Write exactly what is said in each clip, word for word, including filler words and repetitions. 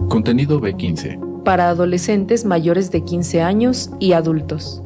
Contenido B quince. Para adolescentes mayores de quince años y adultos.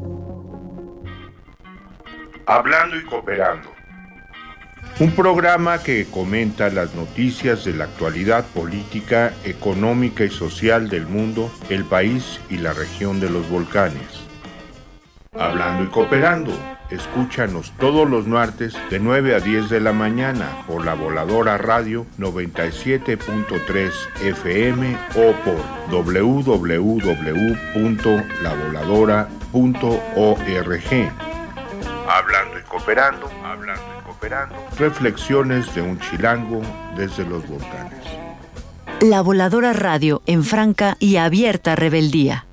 Hablando y Cooperando. Un programa que comenta las noticias de la actualidad política, económica y social del mundo, el país y la región de los volcanes. Hablando y Cooperando. Escúchanos todos los martes de nueve a diez de la mañana por la Voladora Radio noventa y siete punto tres F M o por doble u doble u doble u punto la voladora punto org. Hablando y Cooperando, hablando y Cooperando. Reflexiones de un chilango desde los volcanes. La Voladora Radio en franca y abierta rebeldía.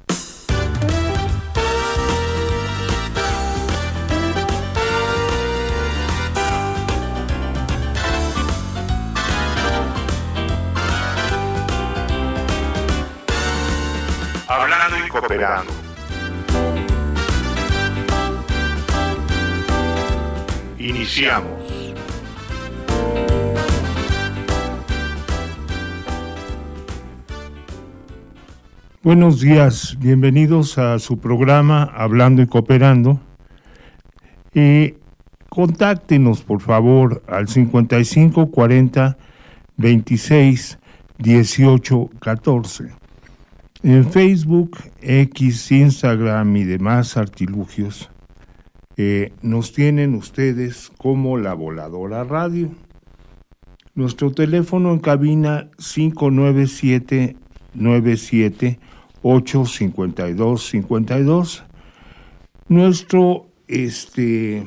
Hablando y Cooperando. Iniciamos. Buenos días, bienvenidos a su programa Hablando y Cooperando. Eh, contáctenos por favor al cincuenta y cinco cuarenta veintiséis dieciocho catorce. En Facebook, X, Instagram y demás artilugios eh, nos tienen ustedes como La Voladora Radio. Nuestro teléfono en cabina cinco nueve siete nueve siete ocho cinco dos cinco dos. Nuestro este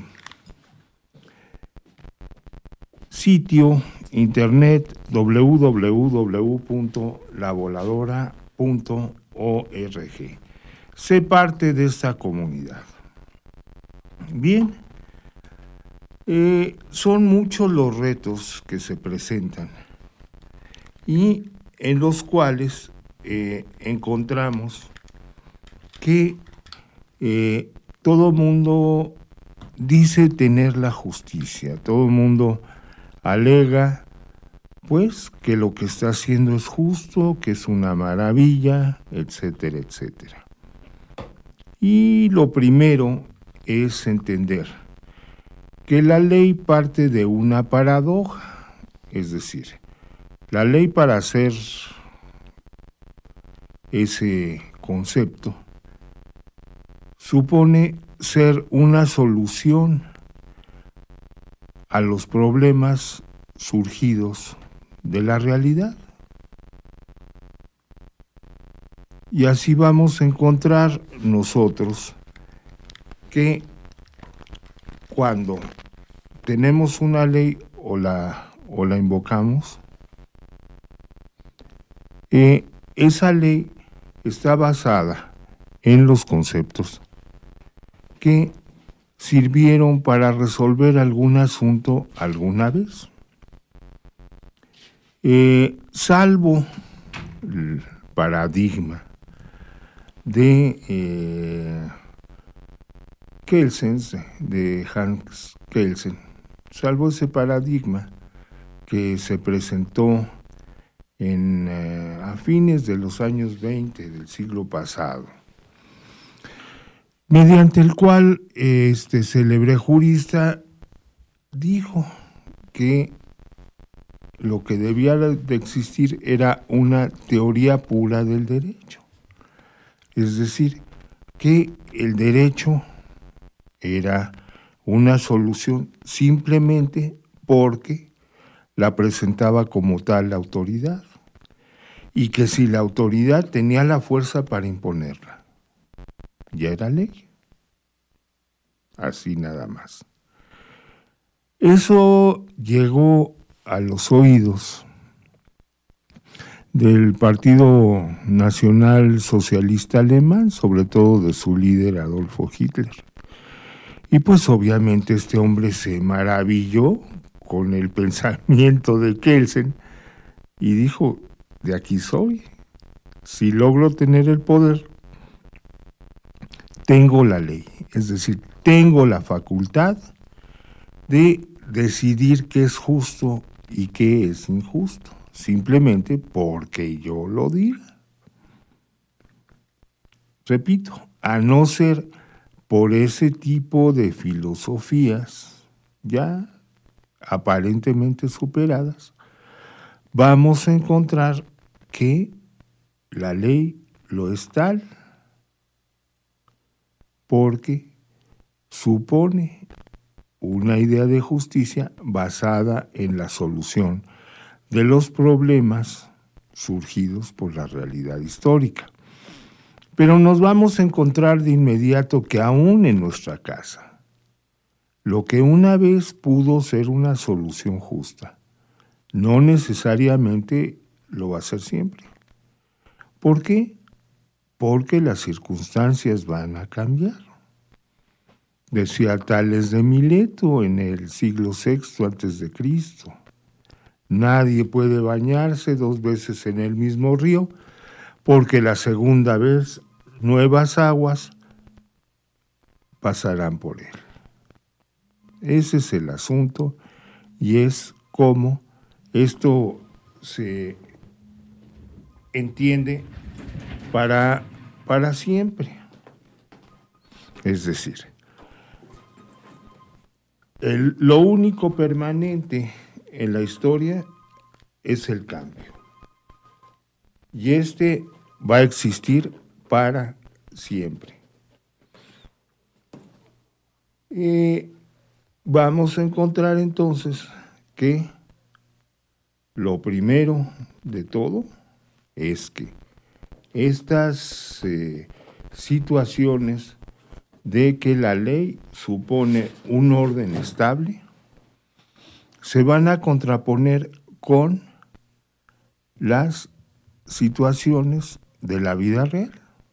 sitio internet doble u doble u doble u punto la voladora punto org. Sé parte de esta comunidad. Bien, eh, son muchos los retos que se presentan y en los cuales eh, encontramos que eh, todo mundo dice tener la justicia, todo mundo alega pues que lo que está haciendo es justo, que es una maravilla, etcétera, etcétera. Y lo primero es entender que la ley parte de una paradoja, es decir, la ley para hacer ese concepto supone ser una solución a los problemas surgidos de la realidad. Y así vamos a encontrar nosotros que cuando tenemos una ley o la, o la invocamos, eh, esa ley está basada en los conceptos que sirvieron para resolver algún asunto alguna vez. Eh, salvo el paradigma de eh, Kelsen, de Hans Kelsen, salvo ese paradigma que se presentó en, eh, a fines de los años veinte del siglo pasado, mediante el cual este célebre jurista dijo que lo que debía de existir era una teoría pura del derecho. Es decir, que el derecho era una solución simplemente porque la presentaba como tal la autoridad, y que si la autoridad tenía la fuerza para imponerla, ya era ley. Así nada más. Eso llegó a los oídos del Partido Nacional Socialista Alemán, sobre todo de su líder Adolfo Hitler. Y pues obviamente este hombre se maravilló con el pensamiento de Kelsen y dijo, de aquí soy, si logro tener el poder, tengo la ley, es decir, tengo la facultad de decidir qué es justo y qué es injusto, simplemente porque yo lo diga. repito, a no ser por ese tipo de filosofías ya aparentemente superadas, vamos a encontrar que la ley lo es tal porque supone una idea de justicia basada en la solución de los problemas surgidos por la realidad histórica. Pero nos vamos a encontrar de inmediato que aún en nuestra casa, lo que una vez pudo ser una solución justa, no necesariamente lo va a ser siempre. ¿Por qué? Porque las circunstancias van a cambiar. Decía Tales de Mileto en el siglo sexto antes de Cristo, nadie puede bañarse dos veces en el mismo río, porque la segunda vez nuevas aguas pasarán por él. Ese es el asunto y es como esto se entiende para, para siempre. Es decir, el, lo único permanente en la historia es el cambio. Y este va a existir para siempre. Y vamos a encontrar entonces que lo primero de todo es que estas eh, situaciones de que la ley supone un orden estable se van a contraponer con las situaciones de la vida real.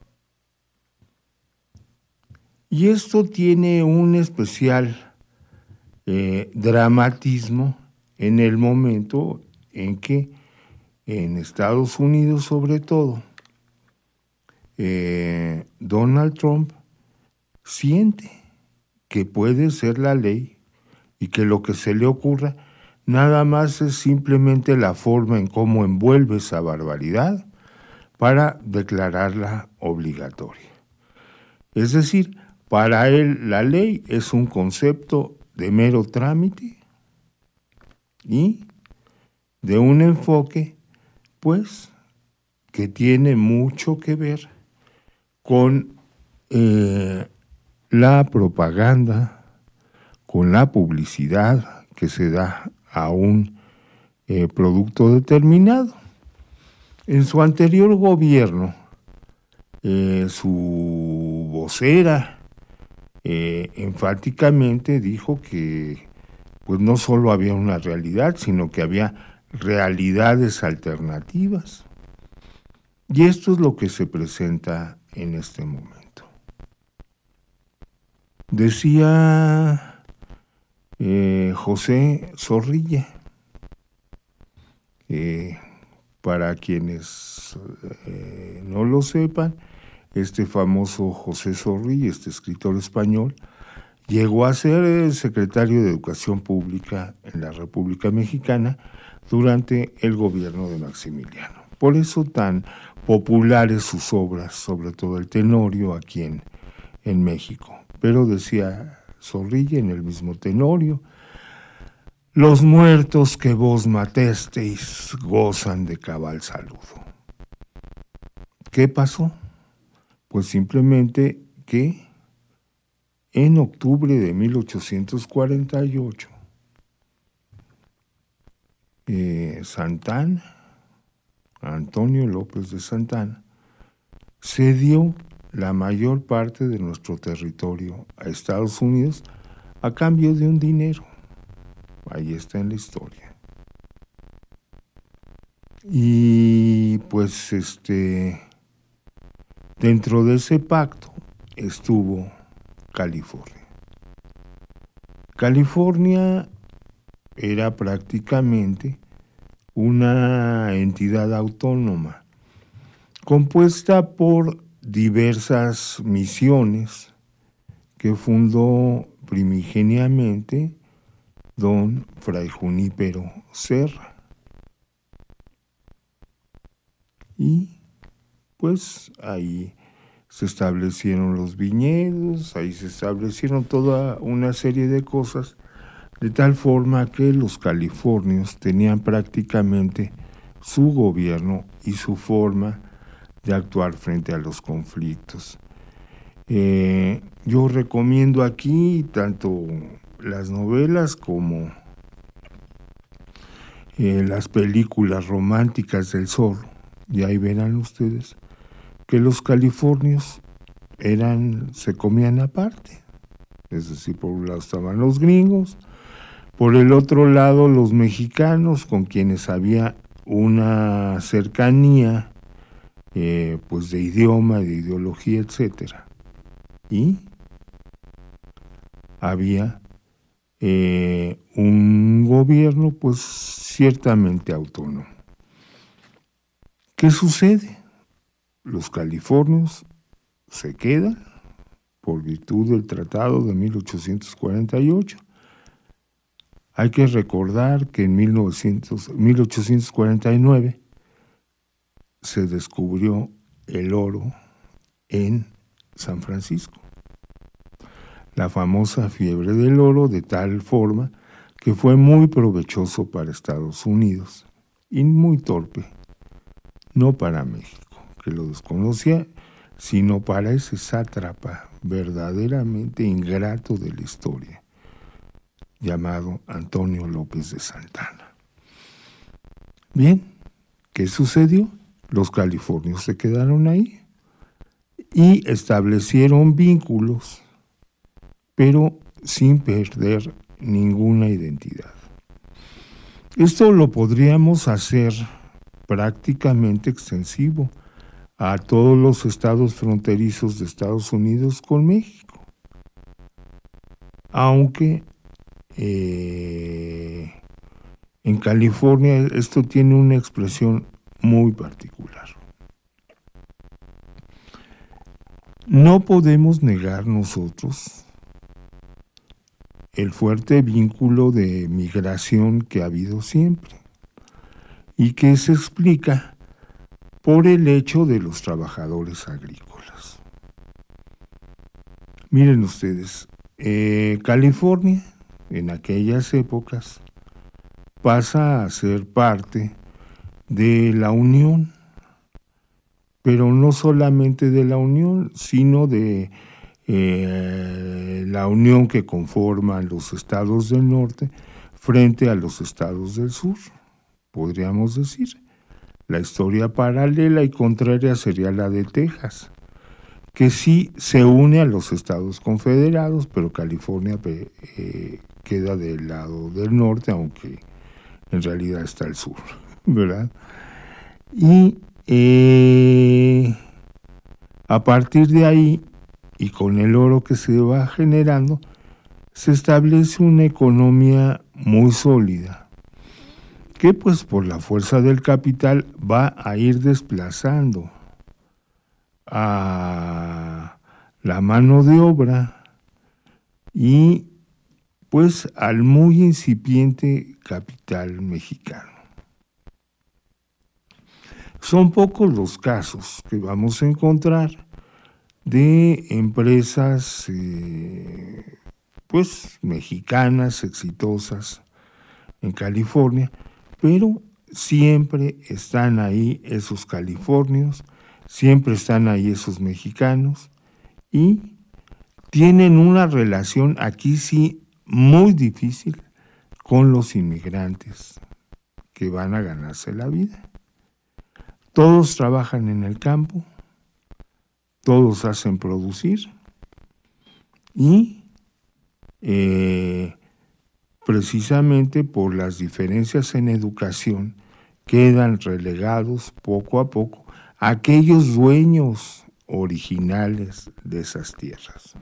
Y esto tiene un especial eh, dramatismo en el momento en que en Estados Unidos, sobre todo, eh, Donald Trump siente que puede ser la ley y que lo que se le ocurra nada más es simplemente la forma en cómo envuelve esa barbaridad para declararla obligatoria. Es decir, para él la ley es un concepto de mero trámite y de un enfoque, pues, que tiene mucho que ver con eh, la propaganda, con la publicidad que se da a un eh, producto determinado. En su anterior gobierno, eh, su vocera eh, enfáticamente dijo que pues no solo había una realidad, sino que había realidades alternativas. Y esto es lo que se presenta en este momento. Decía eh, José Zorrilla, eh, para quienes eh, no lo sepan, este famoso José Zorrilla, este escritor español, llegó a ser el secretario de Educación Pública en la República Mexicana durante el gobierno de Maximiliano. Por eso tan populares sus obras, sobre todo el Tenorio aquí en, en México. Pero decía Zorrilla en el mismo Tenorio, los muertos que vos matasteis gozan de cabal saludo. ¿Qué pasó? Pues simplemente que en octubre de mil ochocientos cuarenta y ocho, eh, Santana, Antonio López de Santana, cedió la mayor parte de nuestro territorio a Estados Unidos a cambio de un dinero. Ahí está en la historia. Y pues este, dentro de ese pacto estuvo California. California era prácticamente una entidad autónoma compuesta por diversas misiones que fundó primigeniamente don Fray Junípero Serra. Y pues ahí se establecieron los viñedos, ahí se establecieron toda una serie de cosas, de tal forma que los californios tenían prácticamente su gobierno y su forma de actuar frente a los conflictos. Eh, yo recomiendo aquí tanto las novelas como eh, las películas románticas del Zorro, y ahí verán ustedes que los californios eran, se comían aparte. Es decir, por un lado estaban los gringos, por el otro lado los mexicanos, con quienes había una cercanía eh, pues de idioma, de ideología, etcétera. Y había eh, un gobierno pues ciertamente autónomo. ¿Qué sucede? Los californios se quedan por virtud del Tratado de mil ochocientos cuarenta y ocho. Hay que recordar que en mil ochocientos cuarenta y nueve se descubrió el oro en San Francisco. La famosa fiebre del oro, de tal forma que fue muy provechoso para Estados Unidos y muy torpe, no para México, que lo desconocía, sino para ese sátrapa verdaderamente ingrato de la historia, llamado Antonio López de Santana. Bien, ¿qué sucedió? Los californios se quedaron ahí y establecieron vínculos, pero sin perder ninguna identidad. Esto lo podríamos hacer prácticamente extensivo a todos los estados fronterizos de Estados Unidos con México. Aunque eh, en California esto tiene una expresión muy particular. No podemos negar nosotros el fuerte vínculo de migración que ha habido siempre y que se explica por el hecho de los trabajadores agrícolas. Miren ustedes, eh, California en aquellas épocas pasa a ser parte de la Unión, pero no solamente de la Unión, sino de eh, la Unión que conforman los estados del norte frente a los estados del sur, podríamos decir. La historia paralela y contraria sería la de Texas, que sí se une a los Estados Confederados, pero California eh, queda del lado del norte, aunque en realidad está al sur, ¿verdad? Y eh, a partir de ahí, y con el oro que se va generando, se establece una economía muy sólida, que pues por la fuerza del capital va a ir desplazando a la mano de obra y pues al muy incipiente capital mexicano. Son pocos los casos que vamos a encontrar de empresas eh, pues mexicanas exitosas en California, pero siempre están ahí esos californios, siempre están ahí esos mexicanos y tienen una relación aquí sí muy difícil con los inmigrantes que van a ganarse la vida. Todos trabajan en el campo, todos hacen producir y eh, precisamente por las diferencias en educación quedan relegados poco a poco aquellos dueños originales de esas tierras.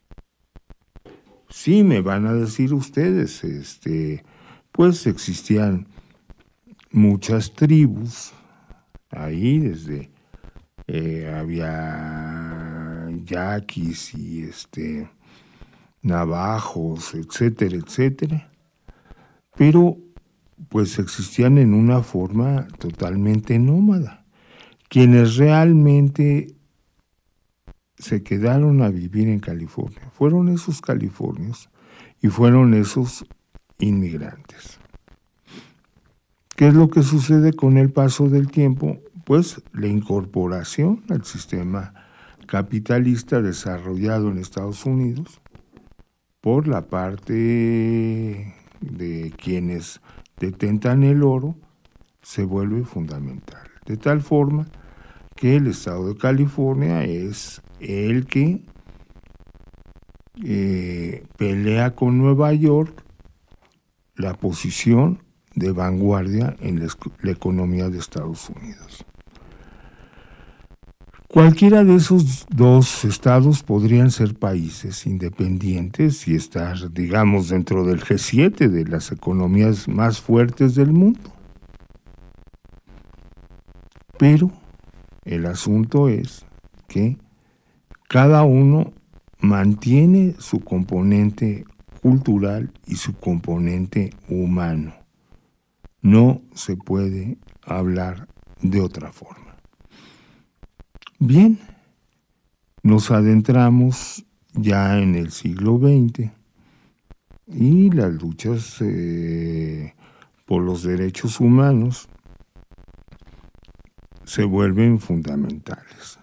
Sí, me van a decir ustedes, este, pues existían muchas tribus ahí, desde eh, había yaquis y este navajos, etcétera, etcétera, pero pues existían en una forma totalmente nómada. Quienes realmente se quedaron a vivir en California. Fueron esos californios y fueron esos inmigrantes. ¿Qué es lo que sucede con el paso del tiempo? Pues la incorporación al sistema capitalista desarrollado en Estados Unidos por la parte de quienes detentan el oro se vuelve fundamental. De tal forma que el estado de California es el que eh, pelea con Nueva York la posición de vanguardia en la, la economía de Estados Unidos. Cualquiera de esos dos estados podrían ser países independientes y estar, digamos, dentro del G siete de las economías más fuertes del mundo. Pero el asunto es que cada uno mantiene su componente cultural y su componente humano. No se puede hablar de otra forma. Bien, nos adentramos ya en el siglo veinte y las luchas eh, por los derechos humanos se vuelven fundamentales.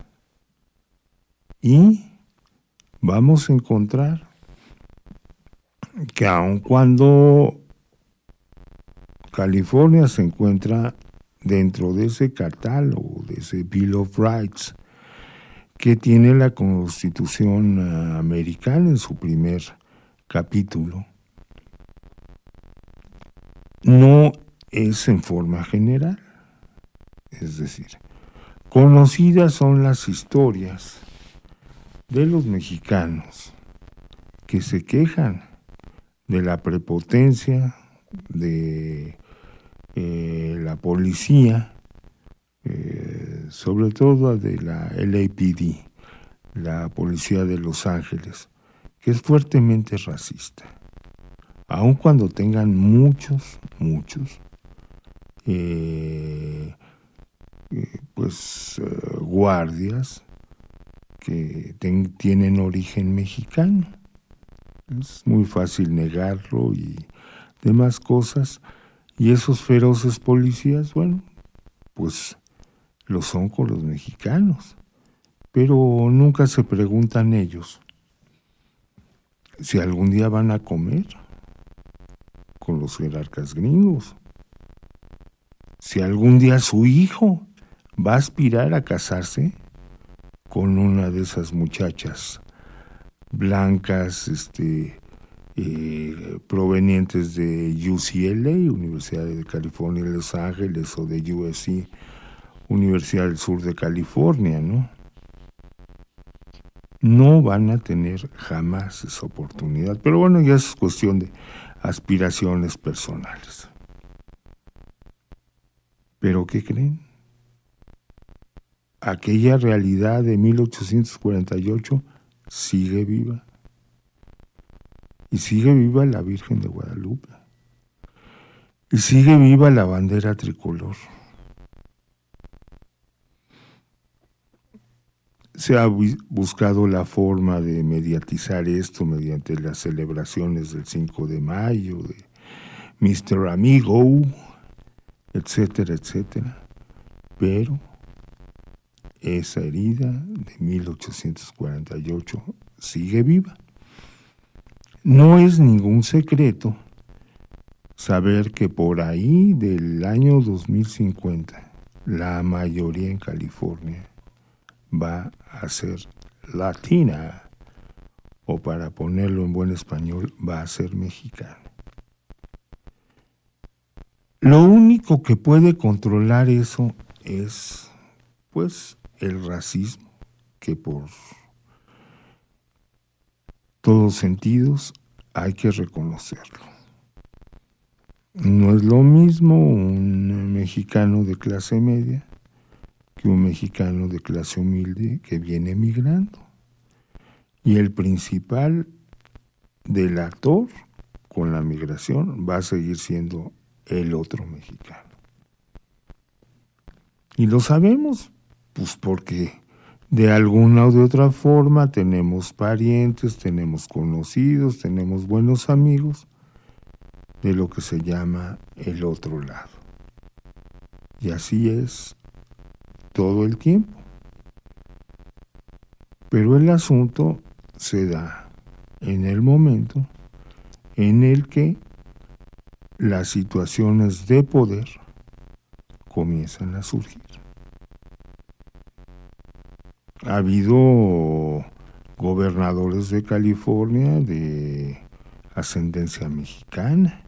Y vamos a encontrar que aun cuando California se encuentra dentro de ese catálogo, de ese Bill of Rights, que tiene la Constitución uh, americana en su primer capítulo, no es en forma general. Es decir, conocidas son las historias de los mexicanos que se quejan de la prepotencia de eh, la policía, eh, sobre todo de la L A P D, la policía de Los Ángeles, que es fuertemente racista, aun cuando tengan muchos, muchos, eh, eh, pues eh, guardias que ten, tienen origen mexicano. Es muy fácil negarlo y demás cosas. Y esos feroces policías, bueno, pues lo son con los mexicanos. Pero nunca se preguntan ellos si algún día van a comer con los jerarcas gringos. Si algún día su hijo va a aspirar a casarse con una de esas muchachas blancas, este, eh, provenientes de U C L A, Universidad de California en Los Ángeles, o de U S C, Universidad del Sur de California, ¿no? No van a tener jamás esa oportunidad. Pero bueno, ya es cuestión de aspiraciones personales. ¿Pero qué creen? Aquella realidad de mil ochocientos cuarenta y ocho sigue viva. Y sigue viva la Virgen de Guadalupe. Y sigue viva la bandera tricolor. Se ha buscado la forma de mediatizar esto mediante las celebraciones del cinco de mayo, de mister Amigo, etcétera, etcétera. Pero esa herida de mil ochocientos cuarenta y ocho sigue viva. No es ningún secreto saber que por ahí del año dos mil cincuenta la mayoría en California va a ser latina, o para ponerlo en buen español, va a ser mexicana. Lo único que puede controlar eso es, pues, el racismo, que por todos sentidos hay que reconocerlo. No es lo mismo un mexicano de clase media que un mexicano de clase humilde que viene migrando. Y el principal delator con la migración va a seguir siendo el otro mexicano. Y lo sabemos, pues porque De alguna o de otra forma tenemos parientes, tenemos conocidos, tenemos buenos amigos de lo que se llama el otro lado. Y así es todo el tiempo. Pero el asunto se da en el momento en el que las situaciones de poder comienzan a surgir. Ha habido gobernadores de California de ascendencia mexicana,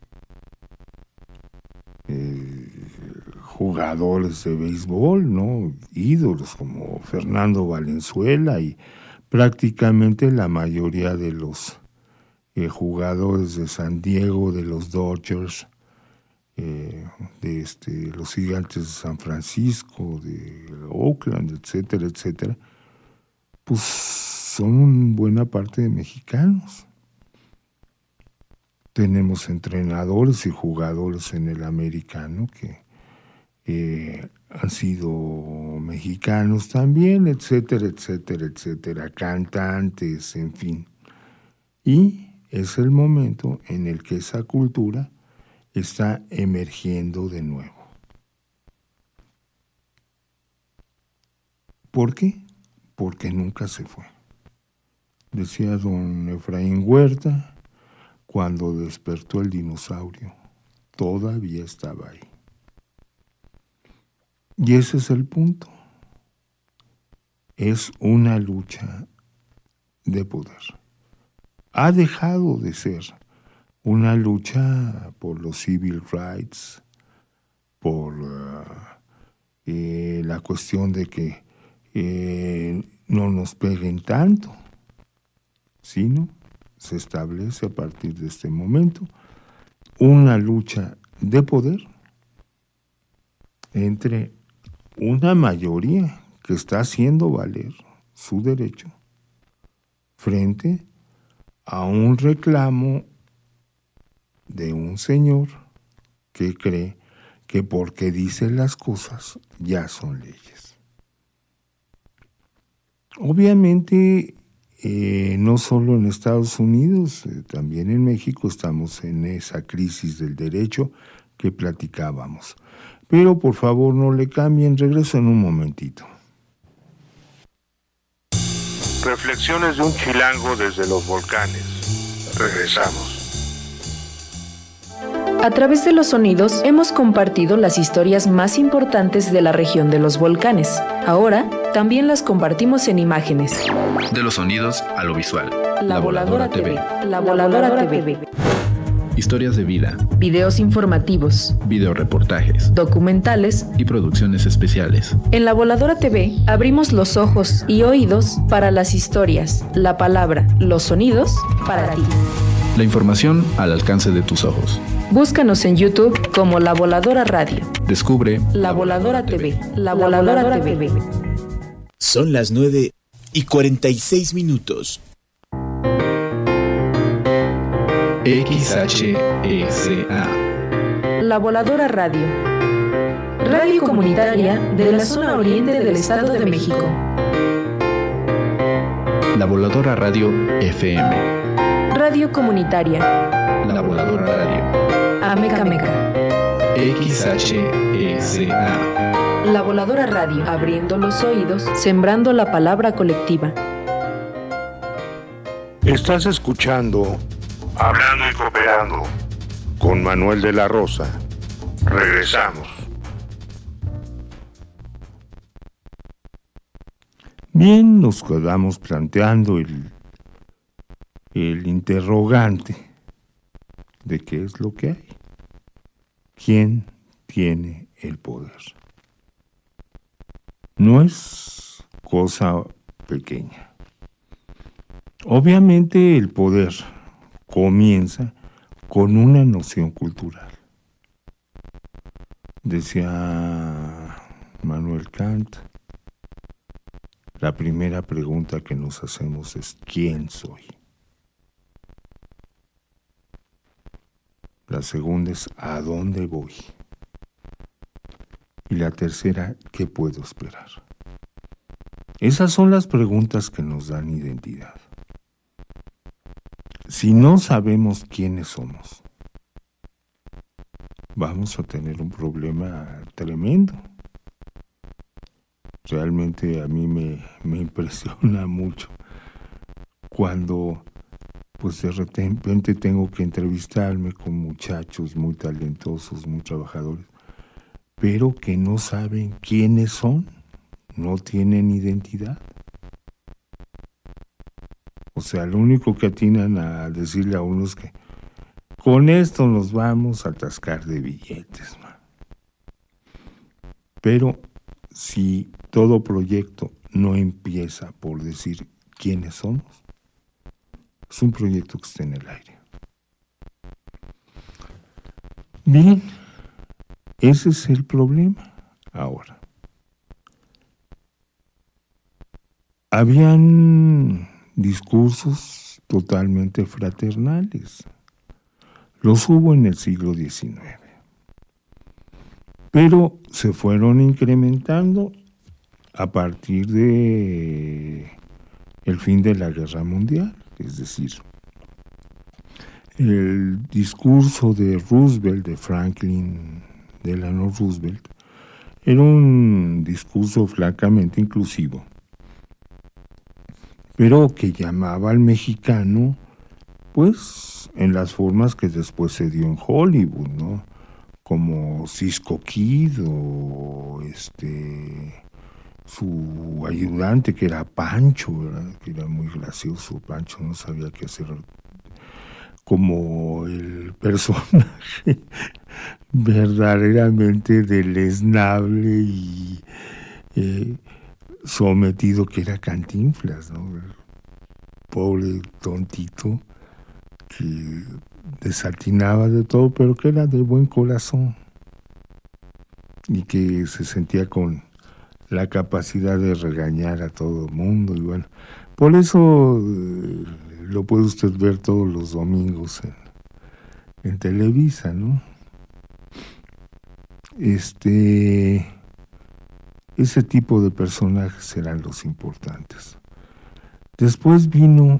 eh, jugadores de béisbol, ¿no? Ídolos como Fernando Valenzuela y prácticamente la mayoría de los eh, jugadores de San Diego, de los Dodgers, eh, de este, los Gigantes de San Francisco, de Oakland, etcétera, etcétera, pues son buena parte de mexicanos. Tenemos entrenadores y jugadores en el americano que eh, han sido mexicanos también, etcétera, etcétera, etcétera, cantantes, en fin. Y es el momento en el que esa cultura está emergiendo de nuevo. ¿Por qué? Porque nunca se fue. Decía don Efraín Huerta, cuando despertó el dinosaurio, todavía estaba ahí. Y ese es el punto. Es una lucha de poder. Ha dejado de ser una lucha por los civil rights, por uh, eh, la cuestión de que eh, no nos peguen tanto, sino se establece a partir de este momento una lucha de poder entre una mayoría que está haciendo valer su derecho frente a un reclamo de un señor que cree que porque dice las cosas ya son leyes. Obviamente, eh, no solo en Estados Unidos, eh, también en México estamos en esa crisis del derecho que platicábamos. Pero por favor no le cambien, regreso en un momentito. Reflexiones de un chilango desde los volcanes. Regresamos. A través de los sonidos hemos compartido las historias más importantes de la región de los volcanes. Ahora también las compartimos en imágenes. De los sonidos a lo visual. La Voladora T V. La Voladora T V. Historias de vida. Videos informativos. Videoreportajes. Documentales. Y producciones especiales. En La Voladora T V abrimos los ojos y oídos para las historias, la palabra, los sonidos para ti. La información al alcance de tus ojos. Búscanos en YouTube como La Voladora Radio. Descubre La Voladora T V. La Voladora T V. Son las nueve y cuarenta y seis minutos. X H E C A. La Voladora Radio. Radio comunitaria de la zona oriente del Estado de México. La Voladora Radio F M. Radio comunitaria. La Voladora Radio. Ameca Meca. X H E C A. La Voladora Radio, abriendo los oídos, sembrando la palabra colectiva. Estás escuchando Hablando y Cooperando con Manuel de la Rosa. Regresamos. Bien, nos quedamos planteando el, el interrogante de qué es lo que hay. ¿Quién tiene el poder? No es cosa pequeña. Obviamente el poder comienza con una noción cultural. Decía Manuel Kant, la primera pregunta que nos hacemos es ¿quién soy? La segunda es ¿a dónde voy? Y la tercera, ¿qué puedo esperar? Esas son las preguntas que nos dan identidad. Si no sabemos quiénes somos, vamos a tener un problema tremendo. Realmente a mí me, me impresiona mucho cuando pues de repente tengo que entrevistarme con muchachos muy talentosos, muy trabajadores, pero que no saben quiénes son, no tienen identidad. O sea, lo único que atinan a decirle a uno es que con esto nos vamos a atascar de billetes, man. Pero si todo proyecto no empieza por decir quiénes somos, es un proyecto que está en el aire. Bien, ese es el problema ahora. Habían discursos totalmente fraternales. Los hubo en el siglo diecinueve. Pero se fueron incrementando a partir de el fin de la Guerra Mundial. Es decir, el discurso de Roosevelt, de Franklin Delano Roosevelt, era un discurso francamente inclusivo, pero que llamaba al mexicano, pues, en las formas que después se dio en Hollywood, ¿no? Como Cisco Kid o este su ayudante que era Pancho, ¿verdad? Que era muy gracioso. Pancho no sabía qué hacer, como el personaje verdaderamente deleznable y eh, sometido que era Cantinflas, ¿no? El pobre tontito que desatinaba de todo, pero que era de buen corazón y que se sentía con la capacidad de regañar a todo el mundo. Y bueno, por eso eh, lo puede usted ver todos los domingos en, en Televisa, ¿no? Este, ese tipo de personajes eran los importantes. Después vino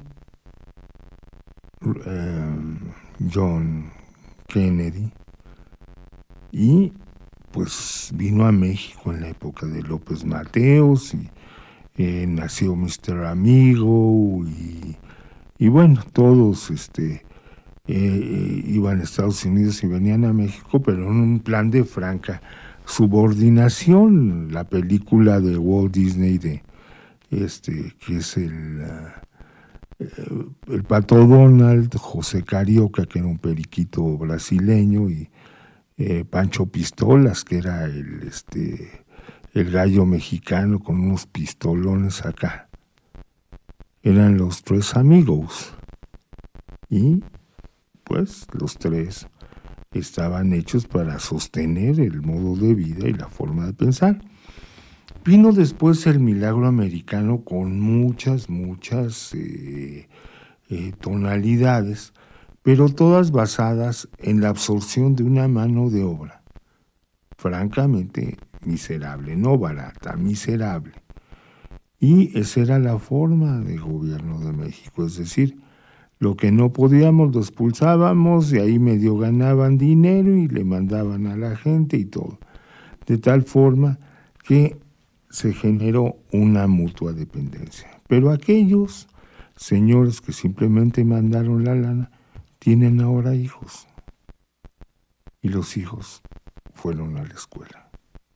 eh, John Kennedy y pues vino a México en la época de López Mateos y eh, nació mister Amigo y, y bueno, todos este eh, iban a Estados Unidos y venían a México, pero en un plan de franca subordinación. La película de Walt Disney de este que es el uh, el Pato Donald, José Carioca, que era un periquito brasileño, y Eh, Pancho Pistolas, que era el este el gallo mexicano con unos pistolones acá. Eran los tres amigos y pues los tres estaban hechos para sostener el modo de vida y la forma de pensar. Vino después el milagro americano con muchas, muchas eh, eh, tonalidades, pero todas basadas en la absorción de una mano de obra francamente miserable, no barata, miserable. Y esa era la forma de gobierno de México, es decir, lo que no podíamos lo expulsábamos, y ahí medio ganaban dinero y le mandaban a la gente y todo, de tal forma que se generó una mutua dependencia. Pero aquellos señores que simplemente mandaron la lana tienen ahora hijos, y los hijos fueron a la escuela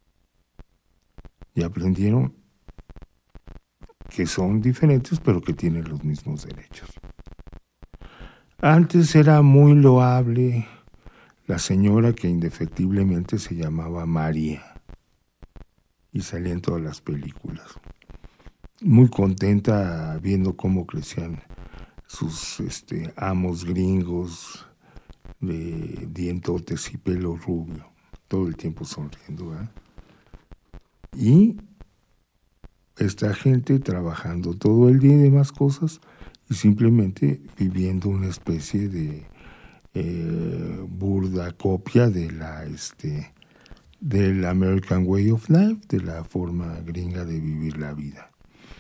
y aprendieron que son diferentes pero que tienen los mismos derechos. Antes era muy loable la señora que indefectiblemente se llamaba María y salía en todas las películas, muy contenta viendo cómo crecían sus este, amos gringos de dientotes y pelo rubio, todo el tiempo sonriendo, ¿eh? Y esta gente trabajando todo el día y demás cosas, y simplemente viviendo una especie de eh, burda copia de la este del American Way of Life, de la forma gringa de vivir la vida.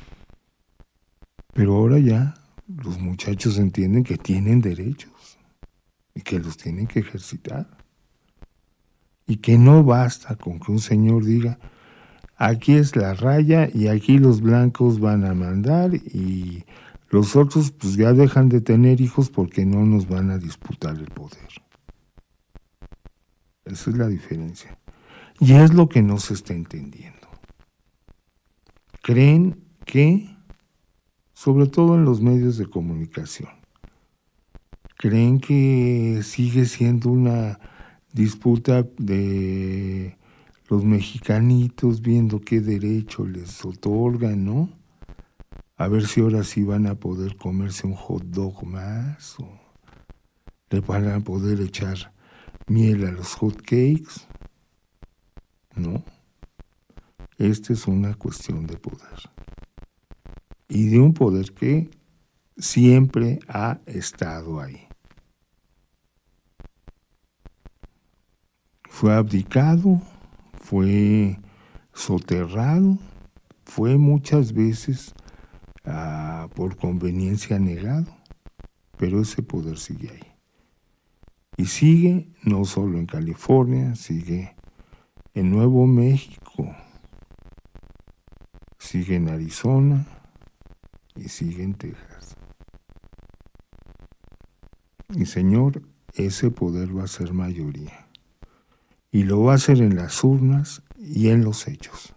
Pero ahora ya los muchachos entienden que tienen derechos y que los tienen que ejercitar. Y que no basta con que un señor diga, aquí es la raya y aquí los blancos van a mandar y los otros pues ya dejan de tener hijos porque no nos van a disputar el poder. Esa es la diferencia. Y es lo que no se está entendiendo. Creen que, sobre todo en los medios de comunicación, creen que sigue siendo una disputa de los mexicanitos viendo qué derecho les otorgan, ¿no? A ver si ahora sí van a poder comerse un hot dog más o le van a poder echar miel a los hot cakes. No. Esta es una cuestión de poder. Y de un poder que siempre ha estado ahí. Fue abdicado, fue soterrado, fue muchas veces uh, por conveniencia negado, pero ese poder sigue ahí. Y sigue no solo en California, sigue en Nuevo México, sigue en Arizona y sigue en Texas. Y señor, ese poder va a ser mayoría. Y lo va a hacer en las urnas y en los hechos.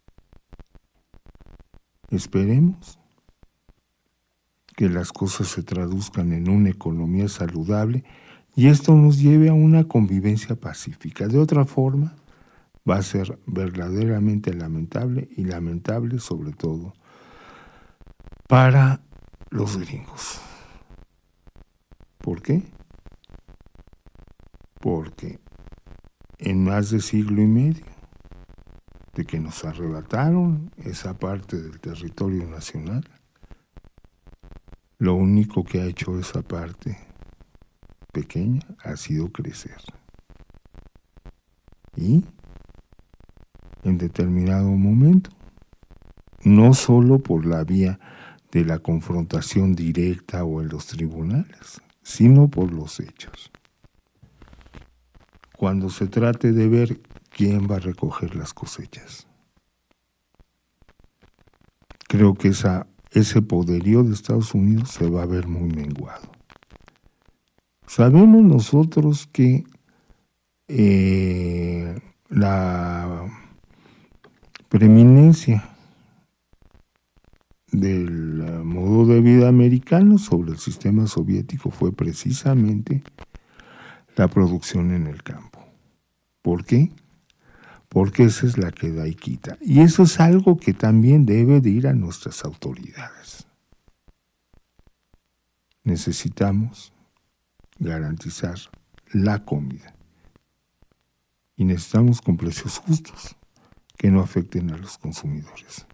Esperemos que las cosas se traduzcan en una economía saludable y esto nos lleve a una convivencia pacífica. De otra forma, va a ser verdaderamente lamentable y lamentable sobre todo para los gringos. ¿Por qué? Porque en más de siglo y medio de que nos arrebataron esa parte del territorio nacional, lo único que ha hecho esa parte pequeña ha sido crecer. Y en determinado momento, no solo por la vía de la confrontación directa o en los tribunales, sino por los hechos. Cuando se trate de ver quién va a recoger las cosechas. Creo que esa, ese poderío de Estados Unidos se va a ver muy menguado. Sabemos nosotros que eh, la preeminencia del modo de vida americano sobre el sistema soviético fue precisamente la producción en el campo. ¿Por qué? Porque esa es la que da y quita. Y eso es algo que también debe de ir a nuestras autoridades. Necesitamos garantizar la comida. Y necesitamos con precios justos que no afecten a los consumidores.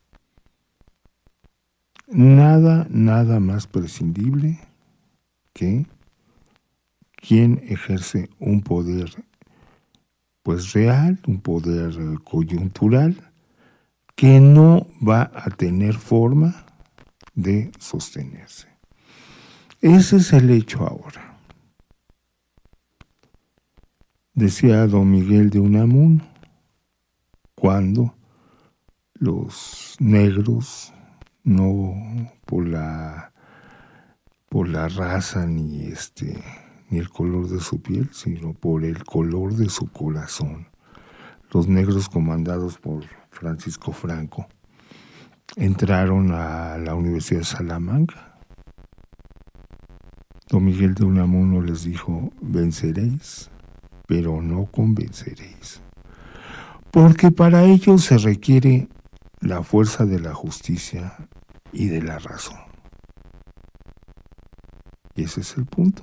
Nada, nada más prescindible que quien ejerce un poder pues real, un poder coyuntural, que no va a tener forma de sostenerse. Ese es el hecho ahora. Decía don Miguel de Unamuno, cuando los negros, no por la, por la raza ni este... ni el color de su piel, sino por el color de su corazón. Los negros comandados por Francisco Franco entraron a la Universidad de Salamanca. Don Miguel de Unamuno les dijo, venceréis, pero no convenceréis. Porque para ello se requiere la fuerza de la justicia y de la razón. Y ese es el punto.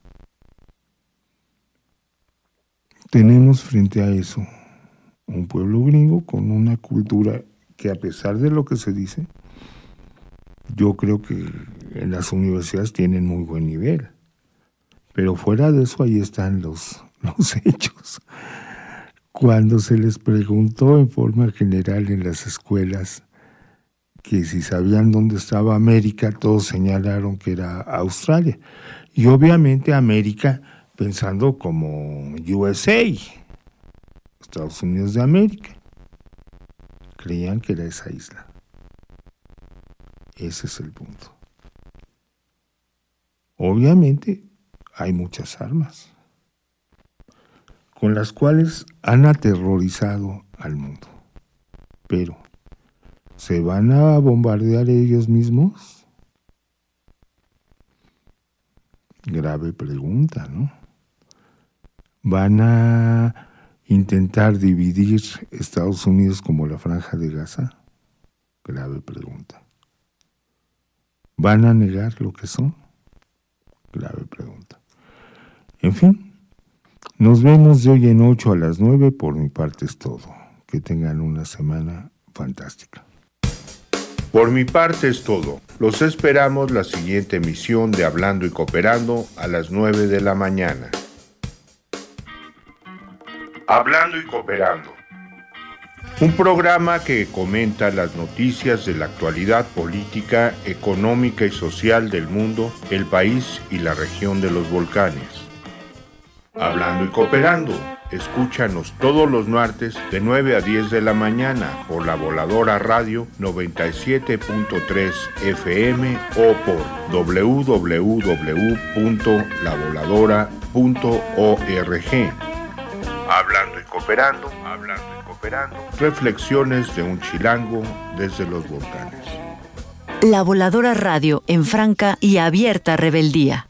Tenemos frente a eso un pueblo gringo con una cultura que, a pesar de lo que se dice, yo creo que en las universidades tienen muy buen nivel. Pero fuera de eso, ahí están los, los hechos. Cuando se les preguntó en forma general en las escuelas que si sabían dónde estaba América, todos señalaron que era Australia. Y obviamente América pensando como U S A, Estados Unidos de América. Creían que era esa isla. Ese es el punto. Obviamente hay muchas armas con las cuales han aterrorizado al mundo. Pero, ¿se van a bombardear ellos mismos? Grave pregunta, ¿no? ¿Van a intentar dividir Estados Unidos como la Franja de Gaza? Grave pregunta. ¿Van a negar lo que son? Grave pregunta. En fin, nos vemos de hoy en ocho a las nueve. Por mi parte es todo. Que tengan una semana fantástica. Por mi parte es todo. Los esperamos la siguiente emisión de Hablando y Cooperando a las nueve de la mañana. Hablando y Cooperando. Un programa que comenta las noticias de la actualidad política, económica y social del mundo, el país y la región de los volcanes. Hablando y Cooperando. Escúchanos todos los martes de nueve a diez de la mañana por La Voladora Radio noventa y siete punto tres F M o por doble u doble u doble u punto la voladora punto org. Hablando y Cooperando, hablando y cooperando. Reflexiones de un chilango desde los volcanes. La Voladora Radio en franca y abierta rebeldía.